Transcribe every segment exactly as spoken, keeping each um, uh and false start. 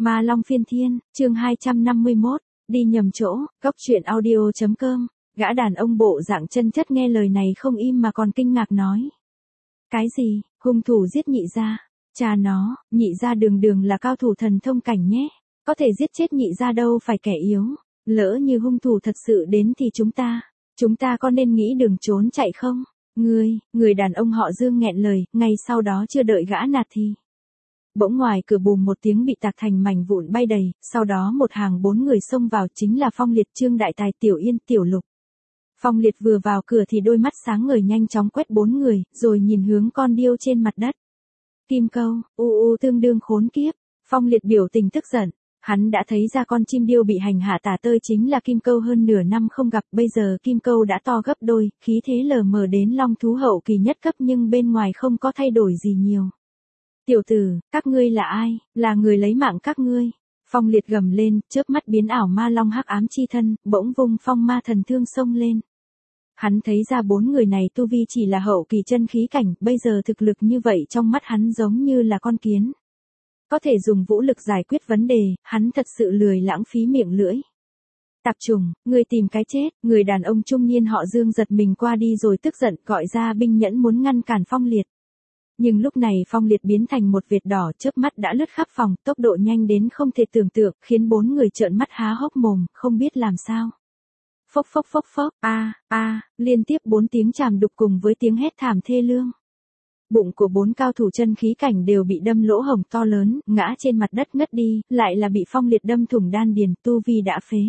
Ma Long Phiên Thiên, chương hai trăm năm mươi mốt, đi nhầm chỗ, góc truyện audio chấm com, gã đàn ông bộ dạng chân chất nghe lời này không im mà còn kinh ngạc nói. Cái gì, hung thủ giết nhị gia, cha nó, nhị gia đường đường là cao thủ thần thông cảnh nhé, có thể giết chết nhị gia đâu phải kẻ yếu, lỡ như hung thủ thật sự đến thì chúng ta, chúng ta có nên nghĩ đường trốn chạy không? Ngươi, người đàn ông họ Dương nghẹn lời, ngay sau đó chưa đợi gã nạt thì. Bỗng ngoài cửa bùm một tiếng bị tạc thành mảnh vụn bay đầy, sau đó một hàng bốn người xông vào chính là Phong Liệt, Trương Đại Tài, Tiểu Yên, Tiểu Lục. Phong Liệt vừa vào cửa thì đôi mắt sáng ngời nhanh chóng quét bốn người, rồi nhìn hướng con điêu trên mặt đất. Kim Câu, u u tương đương khốn kiếp. Phong Liệt biểu tình tức giận, hắn đã thấy ra con chim điêu bị hành hạ tả tơi chính là Kim Câu hơn nửa năm không gặp, bây giờ Kim Câu đã to gấp đôi, khí thế lờ mờ đến long thú hậu kỳ nhất cấp nhưng bên ngoài không có thay đổi gì nhiều. Tiểu tử, các ngươi là ai, là người lấy mạng các ngươi. Phong Liệt gầm lên, chớp mắt biến ảo ma long hắc ám chi thân, bỗng vung phong ma thần thương xông lên. Hắn thấy ra bốn người này tu vi chỉ là hậu kỳ chân khí cảnh, bây giờ thực lực như vậy trong mắt hắn giống như là con kiến. Có thể dùng vũ lực giải quyết vấn đề, hắn thật sự lười lãng phí miệng lưỡi. Tạp trùng, người tìm cái chết, người đàn ông trung niên họ Dương giật mình qua đi rồi tức giận gọi ra binh nhẫn muốn ngăn cản Phong Liệt. Nhưng lúc này Phong Liệt biến thành một vệt đỏ chớp mắt đã lướt khắp phòng, tốc độ nhanh đến không thể tưởng tượng, khiến bốn người trợn mắt há hốc mồm, không biết làm sao. Phốc phốc phốc phốc, a a, liên tiếp bốn tiếng chàm đục cùng với tiếng hét thảm thê lương. Bụng của bốn cao thủ chân khí cảnh đều bị đâm lỗ hổng to lớn, ngã trên mặt đất ngất đi, lại là bị Phong Liệt đâm thủng đan điền, tu vi đã phế.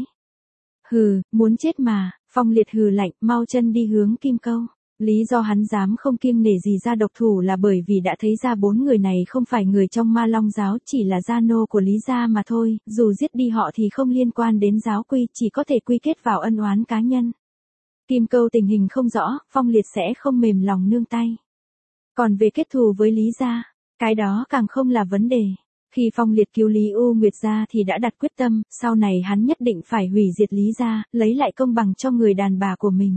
Hừ, muốn chết mà, Phong Liệt hừ lạnh, mau chân đi hướng Kim Câu. Lý do hắn dám không kiêng nể gì ra độc thủ là bởi vì đã thấy ra bốn người này không phải người trong Ma Long giáo, chỉ là gia nô của Lý gia mà thôi, dù giết đi họ thì không liên quan đến giáo quy, chỉ có thể quy kết vào ân oán cá nhân. Kim Câu tình hình không rõ, Phong Liệt sẽ không mềm lòng nương tay. Còn về kết thù với Lý gia, cái đó càng không là vấn đề. Khi Phong Liệt cứu Lý U Nguyệt gia thì đã đặt quyết tâm, sau này hắn nhất định phải hủy diệt Lý gia, lấy lại công bằng cho người đàn bà của mình.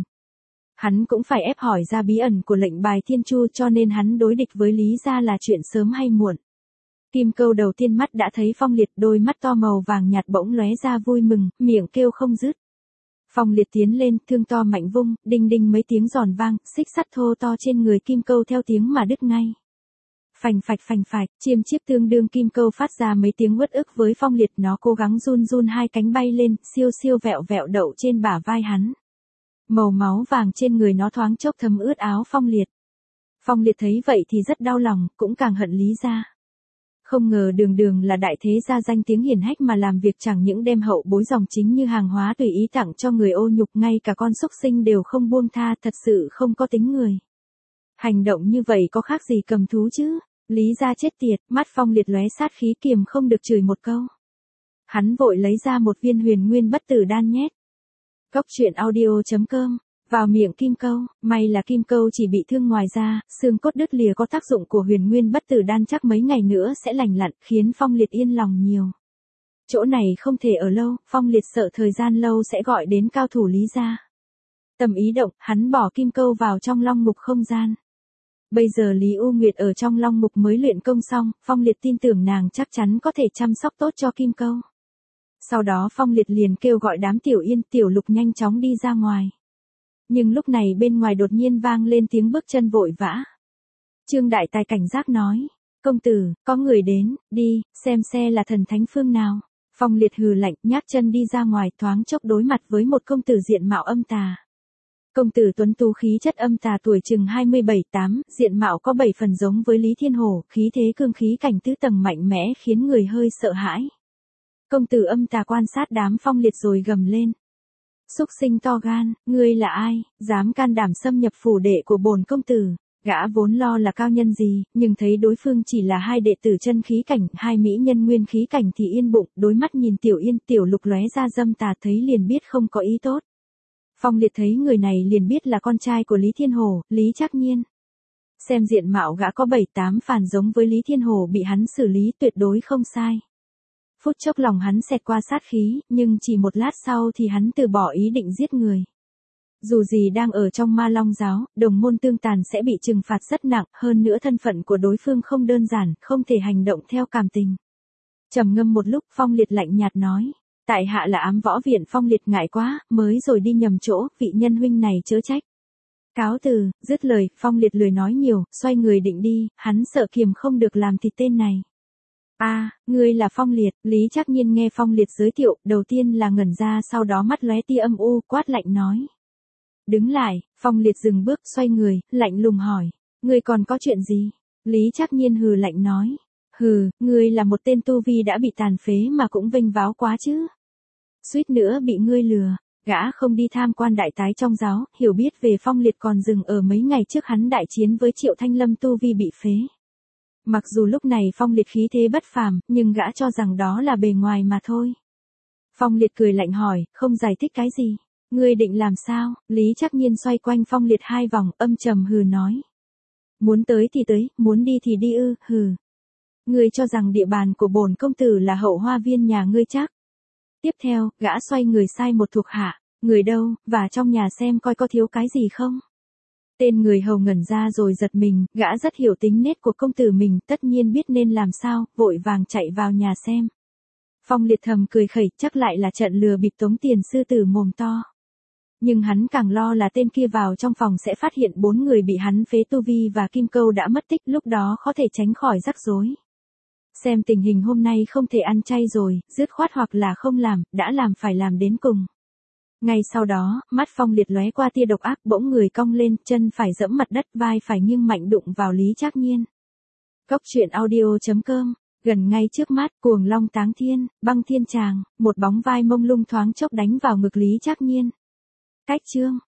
Hắn cũng phải ép hỏi ra bí ẩn của lệnh bài thiên chu, cho nên hắn đối địch với Lý gia là chuyện sớm hay muộn. Kim Câu đầu tiên mắt đã thấy Phong Liệt, đôi mắt to màu vàng nhạt bỗng lóe ra vui mừng, miệng kêu không dứt. Phong Liệt tiến lên, thương to mạnh vung, đinh đinh mấy tiếng giòn vang, xích sắt thô to trên người Kim Câu theo tiếng mà đứt ngay. Phành phạch phành phạch, chiêm chiếp tương đương Kim Câu phát ra mấy tiếng uất ức với Phong Liệt, nó cố gắng run run hai cánh bay lên, siêu siêu vẹo vẹo đậu trên bả vai hắn. Màu máu vàng trên người nó thoáng chốc thấm ướt áo Phong Liệt. Phong Liệt thấy vậy thì rất đau lòng, cũng càng hận Lý gia. Không ngờ đường đường là đại thế gia danh tiếng hiển hách mà làm việc chẳng những đem hậu bối dòng chính như hàng hóa tùy ý tặng cho người ô nhục, ngay cả con súc sinh đều không buông tha, thật sự không có tính người. Hành động như vậy có khác gì cầm thú chứ? Lý gia chết tiệt, mắt Phong Liệt lóe sát khí, kiềm không được chửi một câu. Hắn vội lấy ra một viên huyền nguyên bất tử đan nhét. Góc truyện audio chấm com, vào miệng Kim Câu, may là Kim Câu chỉ bị thương ngoài da, xương cốt đứt lìa có tác dụng của huyền nguyên bất tử đan chắc mấy ngày nữa sẽ lành lặn, khiến Phong Liệt yên lòng nhiều. Chỗ này không thể ở lâu, Phong Liệt sợ thời gian lâu sẽ gọi đến cao thủ Lý gia. Tâm ý động, hắn bỏ Kim Câu vào trong long mục không gian. Bây giờ Lý U Nguyệt ở trong long mục mới luyện công xong, Phong Liệt tin tưởng nàng chắc chắn có thể chăm sóc tốt cho Kim Câu. Sau đó Phong Liệt liền kêu gọi đám Tiểu Yên, Tiểu Lục nhanh chóng đi ra ngoài. Nhưng lúc này bên ngoài đột nhiên vang lên tiếng bước chân vội vã. Trương Đại Tài cảnh giác nói, công tử, có người đến, đi, xem xe là thần thánh phương nào. Phong Liệt hừ lạnh, nhác chân đi ra ngoài, thoáng chốc đối mặt với một công tử diện mạo âm tà. Công tử tuấn tú khí chất âm tà, tuổi chừng hai mươi bảy tám, diện mạo có bảy phần giống với Lý Thiên Hổ, khí thế cương khí cảnh tứ tầng mạnh mẽ khiến người hơi sợ hãi. Công tử âm tà quan sát đám Phong Liệt rồi gầm lên. Súc sinh to gan, ngươi là ai, dám can đảm xâm nhập phủ đệ của bổn công tử. Gã vốn lo là cao nhân gì, nhưng thấy đối phương chỉ là hai đệ tử chân khí cảnh, hai mỹ nhân nguyên khí cảnh thì yên bụng, đối mắt nhìn Tiểu Yên, Tiểu Lục lóe ra dâm tà, thấy liền biết không có ý tốt. Phong Liệt thấy người này liền biết là con trai của Lý Thiên Hổ, Lý Trác Nhiên. Xem diện mạo gã có bảy tám phần giống với Lý Thiên Hổ, bị hắn xử lý tuyệt đối không sai. Phút chốc lòng hắn xẹt qua sát khí, nhưng chỉ một lát sau thì hắn từ bỏ ý định giết người. Dù gì đang ở trong Ma Long giáo, đồng môn tương tàn sẽ bị trừng phạt rất nặng, hơn nữa thân phận của đối phương không đơn giản, không thể hành động theo cảm tình. Trầm ngâm một lúc, Phong Liệt lạnh nhạt nói. Tại hạ là ám võ viện Phong Liệt, ngại quá, mới rồi đi nhầm chỗ, vị nhân huynh này chớ trách. Cáo từ, dứt lời, Phong Liệt lười nói nhiều, xoay người định đi, hắn sợ kiềm không được làm thịt tên này. A, à, ngươi là Phong Liệt. Lý Trác Nhiên nghe Phong Liệt giới thiệu, đầu tiên là ngẩn ra, sau đó mắt lóe tia âm u, quát lạnh nói. Đứng lại. Phong Liệt dừng bước, xoay người, lạnh lùng hỏi. Ngươi còn có chuyện gì? Lý Trác Nhiên hừ lạnh nói. Hừ, ngươi là một tên tu vi đã bị tàn phế mà cũng vênh váo quá chứ. Suýt nữa bị ngươi lừa. Gã không đi tham quan đại tái trong giáo, hiểu biết về Phong Liệt còn dừng ở mấy ngày trước hắn đại chiến với Triệu Thanh Lâm tu vi bị phế. Mặc dù lúc này Phong Liệt khí thế bất phàm, nhưng gã cho rằng đó là bề ngoài mà thôi. Phong Liệt cười lạnh hỏi, không giải thích cái gì. Ngươi định làm sao? Lý Trác Nhiên xoay quanh Phong Liệt hai vòng, âm trầm hừ nói. Muốn tới thì tới, muốn đi thì đi ư, hừ. Ngươi cho rằng địa bàn của bổn công tử là hậu hoa viên nhà ngươi chắc. Tiếp theo, gã xoay người sai một thuộc hạ, người đâu, và trong nhà xem coi có thiếu cái gì không. Tên người hầu ngẩn ra rồi giật mình, gã rất hiểu tính nết của công tử mình, tất nhiên biết nên làm sao, vội vàng chạy vào nhà xem. Phong Liệt thầm cười khẩy, chắc lại là trận lừa bịp tống tiền sư tử mồm to. Nhưng hắn càng lo là tên kia vào trong phòng sẽ phát hiện bốn người bị hắn phế tu vi và kim câu đã mất tích, lúc đó có thể tránh khỏi rắc rối. Xem tình hình hôm nay không thể ăn chay rồi, dứt khoát hoặc là không làm, đã làm phải làm đến cùng. Ngay sau đó, mắt Phong Liệt lóe qua tia độc ác, bỗng người cong lên, chân phải giẫm mặt đất, vai phải nghiêng mạnh đụng vào Lý Trác Nhiên. Cốc truyện audio chấm com. Gần ngay trước mắt, cuồng long táng thiên, băng thiên tràng, một bóng vai mông lung thoáng chốc đánh vào ngực Lý Trác Nhiên. Cách chương